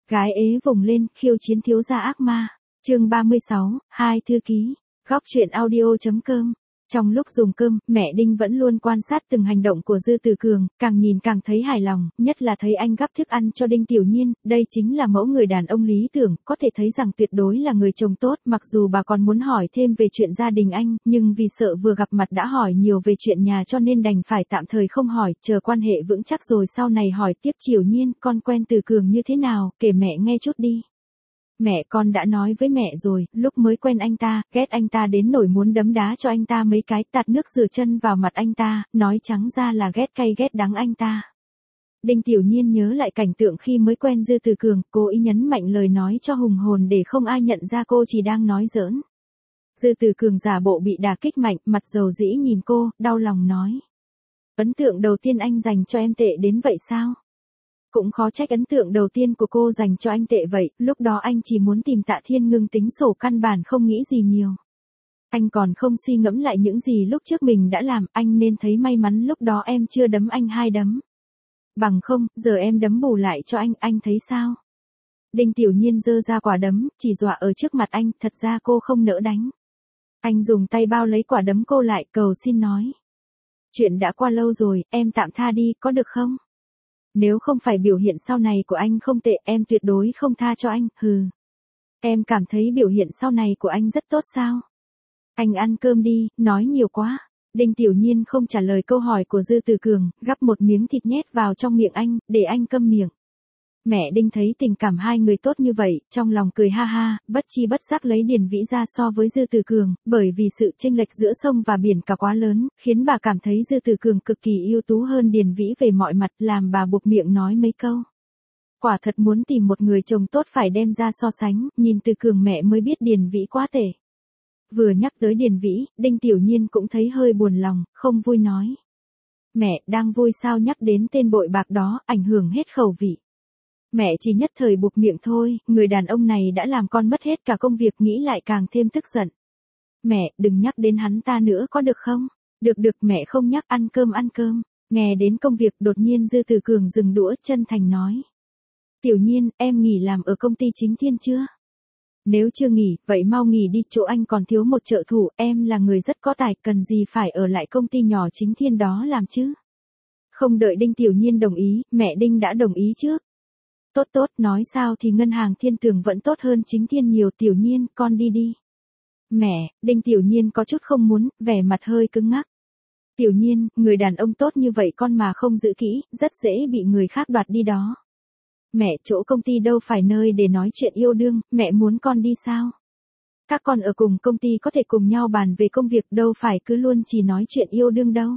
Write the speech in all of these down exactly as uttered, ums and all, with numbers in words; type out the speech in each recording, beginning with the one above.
Gái ế vùng lên, khiêu chiến thiếu gia ác ma. Chương ba mươi sáu, hai thư ký. Góc truyện audio.com. Trong lúc dùng cơm, mẹ Đinh vẫn luôn quan sát từng hành động của Dư Tử Cường, càng nhìn càng thấy hài lòng, nhất là thấy anh gắp thức ăn cho Đinh Tiểu Nhiên, đây chính là mẫu người đàn ông lý tưởng, có thể thấy rằng tuyệt đối là người chồng tốt, mặc dù bà còn muốn hỏi thêm về chuyện gia đình anh, nhưng vì sợ vừa gặp mặt đã hỏi nhiều về chuyện nhà cho nên đành phải tạm thời không hỏi, chờ quan hệ vững chắc rồi sau này hỏi tiếp. Tiểu Nhiên, con quen Tử Cường như thế nào, kể mẹ nghe chút đi. Mẹ con đã nói với mẹ rồi, lúc mới quen anh ta, ghét anh ta đến nỗi muốn đấm đá cho anh ta mấy cái, tạt nước rửa chân vào mặt anh ta, nói trắng ra là ghét cay ghét đắng anh ta. Đinh Tiểu Nhiên nhớ lại cảnh tượng khi mới quen Dư Tử Cường, cố ý nhấn mạnh lời nói cho hùng hồn để không ai nhận ra cô chỉ đang nói giỡn. Dư Tử Cường giả bộ bị đả kích mạnh, mặt dầu dĩ nhìn cô, đau lòng nói. Ấn tượng đầu tiên anh dành cho em tệ đến vậy sao? Cũng khó trách ấn tượng đầu tiên của cô dành cho anh tệ vậy, lúc đó anh chỉ muốn tìm Tạ Thiên Ngưng tính sổ, căn bản không nghĩ gì nhiều. Anh còn không suy ngẫm lại những gì lúc trước mình đã làm, anh nên thấy may mắn lúc đó em chưa đấm anh hai đấm. Bằng không, giờ em đấm bù lại cho anh, anh thấy sao? Đinh Tiểu Nhiên giơ ra quả đấm, chỉ dọa ở trước mặt anh, thật ra cô không nỡ đánh. Anh dùng tay bao lấy quả đấm cô lại, cầu xin nói. Chuyện đã qua lâu rồi, em tạm tha đi, có được không? Nếu không phải biểu hiện sau này của anh không tệ, em tuyệt đối không tha cho anh, hừ. Em cảm thấy biểu hiện sau này của anh rất tốt sao? Anh ăn cơm đi, nói nhiều quá. Đinh Tiểu Nhiên không trả lời câu hỏi của Dư Tử Cường, gắp một miếng thịt nhét vào trong miệng anh, để anh câm miệng. Mẹ Đinh thấy tình cảm hai người tốt như vậy, trong lòng cười ha ha, bất chi bất giác lấy Điền Vĩ ra so với Dư Tử Cường, bởi vì sự chênh lệch giữa sông và biển cả quá lớn, khiến bà cảm thấy Dư Tử Cường cực kỳ ưu tú hơn Điền Vĩ về mọi mặt, làm bà buộc miệng nói mấy câu. Quả thật muốn tìm một người chồng tốt phải đem ra so sánh, nhìn Tử Cường mẹ mới biết Điền Vĩ quá tệ. Vừa nhắc tới Điền Vĩ, Đinh Tiểu Nhiên cũng thấy hơi buồn lòng, không vui nói. Mẹ, đang vui sao nhắc đến tên bội bạc đó, ảnh hưởng hết khẩu vị. Mẹ chỉ nhất thời buộc miệng thôi, người đàn ông này đã làm con mất hết cả công việc, nghĩ lại càng thêm tức giận. Mẹ, đừng nhắc đến hắn ta nữa có được không? Được được, mẹ không nhắc, ăn cơm ăn cơm. Nghe đến công việc, đột nhiên Dư Tử Cường dừng đũa, chân thành nói. Tiểu Nhiên, em nghỉ làm ở công ty Chính Thiên chưa? Nếu chưa nghỉ, vậy mau nghỉ đi, chỗ anh còn thiếu một trợ thủ, em là người rất có tài, cần gì phải ở lại công ty nhỏ Chính Thiên đó làm chứ? Không đợi Đinh Tiểu Nhiên đồng ý, mẹ Đinh đã đồng ý trước. Tốt tốt, nói sao thì ngân hàng Thiên Tường vẫn tốt hơn Chính Thiên nhiều. Tiểu Nhiên, con đi đi. Mẹ, Đinh Tiểu Nhiên có chút không muốn, vẻ mặt hơi cứng ngắc. Tiểu Nhiên, người đàn ông tốt như vậy con mà không giữ kỹ, rất dễ bị người khác đoạt đi đó. Mẹ, chỗ công ty đâu phải nơi để nói chuyện yêu đương, mẹ muốn con đi sao? Các con ở cùng công ty có thể cùng nhau bàn về công việc, đâu phải cứ luôn chỉ nói chuyện yêu đương đâu.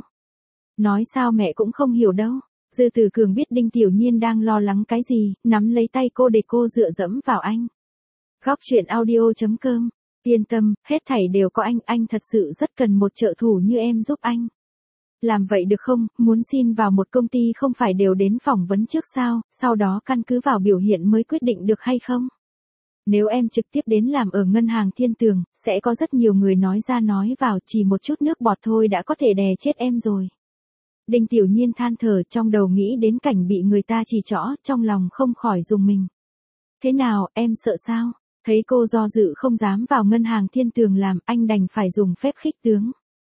Nói sao mẹ cũng không hiểu đâu. Dư Tử Cường biết Đinh Tiểu Nhiên đang lo lắng cái gì, nắm lấy tay cô để cô dựa dẫm vào anh. Góc truyện audio.com. Yên tâm, hết thảy đều có anh, anh thật sự rất cần một trợ thủ như em giúp anh. Làm vậy được không, muốn xin vào một công ty không phải đều đến phỏng vấn trước sao, sau đó căn cứ vào biểu hiện mới quyết định được hay không? Nếu em trực tiếp đến làm ở ngân hàng Thiên Tường, sẽ có rất nhiều người nói ra nói vào, chỉ một chút nước bọt thôi đã có thể đè chết em rồi. Đinh Tiểu Nhiên than thở, trong đầu nghĩ đến cảnh bị người ta chỉ trỏ, trong lòng không khỏi rùng mình. Thế nào, em sợ sao? Thấy cô do dự không dám vào ngân hàng Thiên Tường làm, anh đành phải dùng phép khích tướng.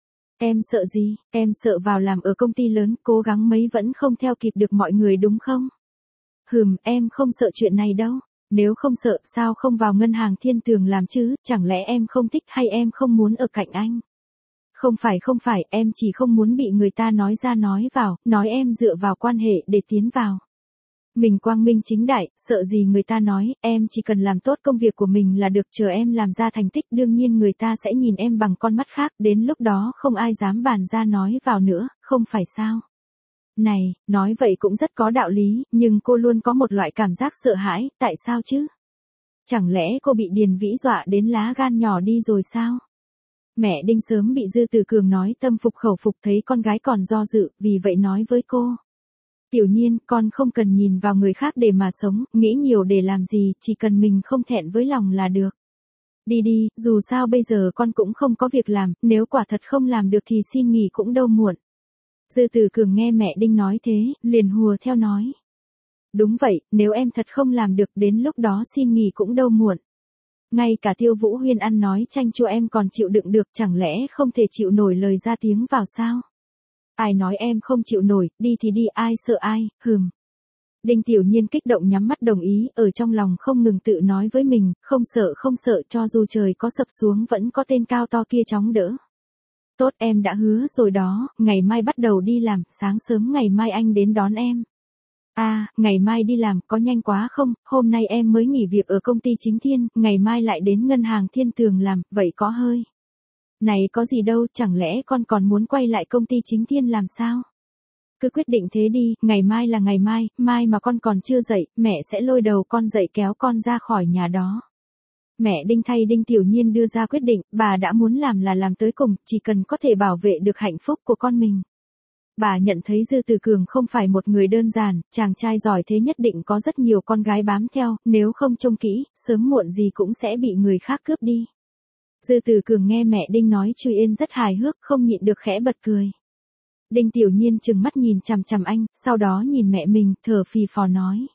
Em sợ gì, em sợ vào làm ở công ty lớn, cố gắng mấy vẫn không theo kịp được mọi người đúng không? Hừm, em không sợ chuyện này đâu. Nếu không sợ, sao không vào ngân hàng Thiên Tường làm chứ, chẳng lẽ em không thích hay em không muốn ở cạnh anh? Không phải không phải, em chỉ không muốn bị người ta nói ra nói vào, nói em dựa vào quan hệ để tiến vào. Mình quang minh chính đại, sợ gì người ta nói, em chỉ cần làm tốt công việc của mình là được, chờ em làm ra thành tích đương nhiên người ta sẽ nhìn em bằng con mắt khác, đến lúc đó không ai dám bàn ra nói vào nữa, không phải sao? Này, nói vậy cũng rất có đạo lý, nhưng cô luôn có một loại cảm giác sợ hãi, tại sao chứ? Chẳng lẽ cô bị Điền Vĩ dọa đến lá gan nhỏ đi rồi sao? Mẹ Đinh sớm bị Dư Tử Cường nói tâm phục khẩu phục, thấy con gái còn do dự, vì vậy nói với cô. Tiểu Nhiên, con không cần nhìn vào người khác để mà sống, nghĩ nhiều để làm gì, chỉ cần mình không thẹn với lòng là được. Đi đi, dù sao bây giờ con cũng không có việc làm, nếu quả thật không làm được thì xin nghỉ cũng đâu muộn. Dư Tử Cường nghe mẹ Đinh nói thế, liền hùa theo nói. Đúng vậy, nếu em thật không làm được đến lúc đó xin nghỉ cũng đâu muộn. Ngay cả Tiêu Vũ Huyên ăn nói chanh chua em còn chịu đựng được, chẳng lẽ không thể chịu nổi lời ra tiếng vào sao? Ai nói em không chịu nổi, đi thì đi, ai sợ ai, hừm. Đinh Tiểu Nhiên kích động nhắm mắt đồng ý, ở trong lòng không ngừng tự nói với mình, không sợ không sợ, cho dù trời có sập xuống vẫn có tên cao to kia chống đỡ. Tốt, em đã hứa rồi đó, ngày mai bắt đầu đi làm, sáng sớm ngày mai anh đến đón em. À, ngày mai đi làm, có nhanh quá không, hôm nay em mới nghỉ việc ở công ty Chính Thiên, ngày mai lại đến ngân hàng Thiên Tường làm, vậy có hơi. Này có gì đâu, chẳng lẽ con còn muốn quay lại công ty Chính Thiên làm sao? Cứ quyết định thế đi, ngày mai là ngày mai, mai mà con còn chưa dậy, mẹ sẽ lôi đầu con dậy kéo con ra khỏi nhà đó. Mẹ Đinh thay Đinh Tiểu Nhiên đưa ra quyết định, bà đã muốn làm là làm tới cùng, chỉ cần có thể bảo vệ được hạnh phúc của con mình. Bà nhận thấy Dư Tử Cường không phải một người đơn giản, chàng trai giỏi thế nhất định có rất nhiều con gái bám theo, nếu không trông kỹ, sớm muộn gì cũng sẽ bị người khác cướp đi. Dư Tử Cường nghe mẹ Đinh nói Chui Yên rất hài hước, không nhịn được khẽ bật cười. Đinh Tiểu Nhiên trừng mắt nhìn chằm chằm anh, sau đó nhìn mẹ mình, thở phì phò nói.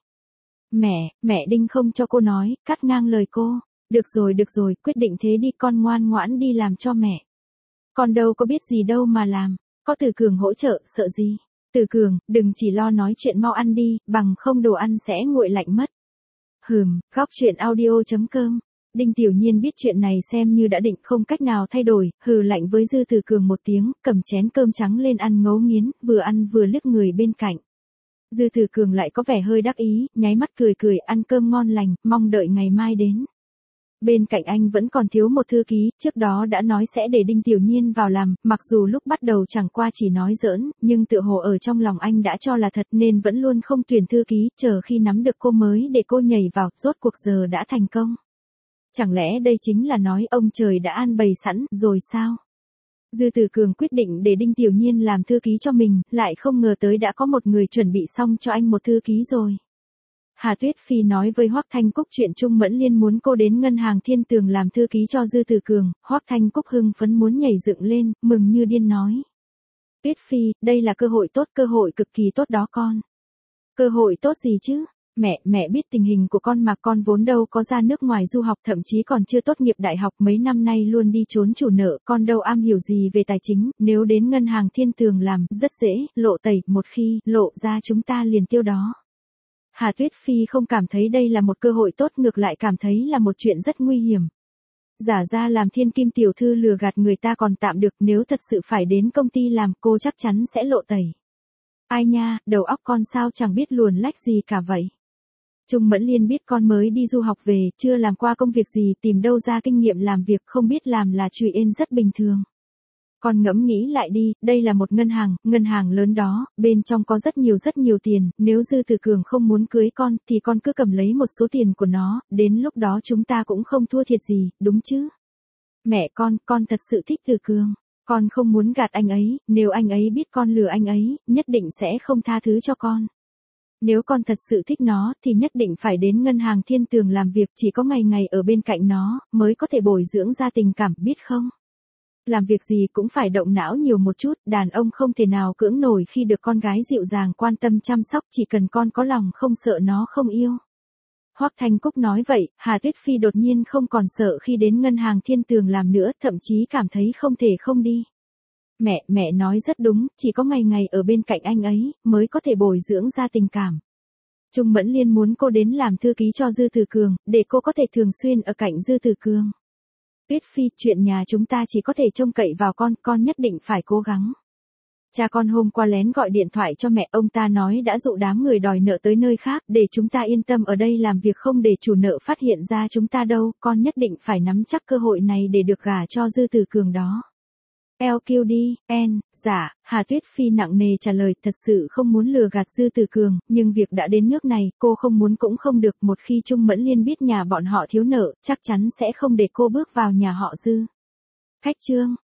Mẹ, mẹ Đinh không cho cô nói, cắt ngang lời cô. Được rồi được rồi, quyết định thế đi, con ngoan ngoãn đi làm cho mẹ. Con đâu có biết gì đâu mà làm, có Tử Cường hỗ trợ, sợ gì. Tử Cường, đừng chỉ lo nói chuyện, mau ăn đi, bằng không đồ ăn sẽ nguội lạnh mất. Hừm, góc chuyện audio chấm com. Đinh Tiểu Nhiên biết chuyện này xem như đã định không cách nào thay đổi, hừ lạnh với Dư Tử Cường một tiếng, cầm chén cơm trắng lên ăn ngấu nghiến, vừa ăn vừa liếc người bên cạnh. Dư Tử Cường lại có vẻ hơi đắc ý, nháy mắt cười cười, ăn cơm ngon lành, mong đợi ngày mai đến. Bên cạnh anh vẫn còn thiếu một thư ký, trước đó đã nói sẽ để Đinh Tiểu Nhiên vào làm, mặc dù lúc bắt đầu chẳng qua chỉ nói giỡn, nhưng tựa hồ ở trong lòng anh đã cho là thật nên vẫn luôn không tuyển thư ký, chờ khi nắm được cô mới để cô nhảy vào, rốt cuộc giờ đã thành công. Chẳng lẽ đây chính là nói ông trời đã an bày sẵn rồi sao? Dư Tử Cường quyết định để Đinh Tiểu Nhiên làm thư ký cho mình, lại không ngờ tới đã có một người chuẩn bị xong cho anh một thư ký rồi. Hà Tuyết Phi nói với Hoắc Thanh Cúc chuyện Trung Mẫn Liên muốn cô đến ngân hàng Thiên Tường làm thư ký cho Dư Tử Cường, Hoắc Thanh Cúc hưng phấn muốn nhảy dựng lên, mừng như điên nói. Tuyết Phi, đây là cơ hội tốt, cơ hội cực kỳ tốt đó con. Cơ hội tốt gì chứ? Mẹ, mẹ biết tình hình của con mà, con vốn đâu có ra nước ngoài du học, thậm chí còn chưa tốt nghiệp đại học, mấy năm nay luôn đi trốn chủ nợ, con đâu am hiểu gì về tài chính, nếu đến ngân hàng Thiên Tường làm, rất dễ, lộ tẩy, một khi lộ ra chúng ta liền tiêu đó. Hà Tuyết Phi không cảm thấy đây là một cơ hội tốt, ngược lại cảm thấy là một chuyện rất nguy hiểm. Giả ra làm thiên kim tiểu thư lừa gạt người ta còn tạm được, nếu thật sự phải đến công ty làm, cô chắc chắn sẽ lộ tẩy. Ai nha, đầu óc con sao chẳng biết luồn lách gì cả vậy. Trung Mẫn Liên biết con mới đi du học về, chưa làm qua công việc gì, tìm đâu ra kinh nghiệm làm việc, không biết làm là Chui Yên rất bình thường. Con ngẫm nghĩ lại đi, đây là một ngân hàng, ngân hàng lớn đó, bên trong có rất nhiều rất nhiều tiền, nếu Dư Tử Cường không muốn cưới con, thì con cứ cầm lấy một số tiền của nó, đến lúc đó chúng ta cũng không thua thiệt gì, đúng chứ? Mẹ con, con thật sự thích Tử Cường, con không muốn gạt anh ấy, nếu anh ấy biết con lừa anh ấy, nhất định sẽ không tha thứ cho con. Nếu con thật sự thích nó, thì nhất định phải đến ngân hàng Thiên Tường làm việc, chỉ có ngày ngày ở bên cạnh nó, mới có thể bồi dưỡng ra tình cảm, biết không? Làm việc gì cũng phải động não nhiều một chút, đàn ông không thể nào cưỡng nổi khi được con gái dịu dàng quan tâm chăm sóc, chỉ cần con có lòng không sợ nó không yêu. Hoắc Thanh Cúc nói vậy, Hà Tuyết Phi đột nhiên không còn sợ khi đến ngân hàng Thiên Tường làm nữa, thậm chí cảm thấy không thể không đi. Mẹ, mẹ nói rất đúng, chỉ có ngày ngày ở bên cạnh anh ấy, mới có thể bồi dưỡng ra tình cảm. Trung Mẫn Liên muốn cô đến làm thư ký cho Dư Tử Cường, để cô có thể thường xuyên ở cạnh Dư Tử Cường. Tuyết Phi, chuyện nhà chúng ta chỉ có thể trông cậy vào con, con nhất định phải cố gắng. Cha con hôm qua lén gọi điện thoại cho mẹ, ông ta nói đã dụ đám người đòi nợ tới nơi khác, để chúng ta yên tâm ở đây làm việc, không để chủ nợ phát hiện ra chúng ta đâu, con nhất định phải nắm chắc cơ hội này để được gả cho Dư Tử Cường đó. lờ quy đê, N, dạ, Hà Tuyết Phi nặng nề trả lời, thật sự không muốn lừa gạt Dư Tử Cường, nhưng việc đã đến nước này, cô không muốn cũng không được, một khi Trung Mẫn Liên biết nhà bọn họ thiếu nợ, chắc chắn sẽ không để cô bước vào nhà họ Dư. Khách trương.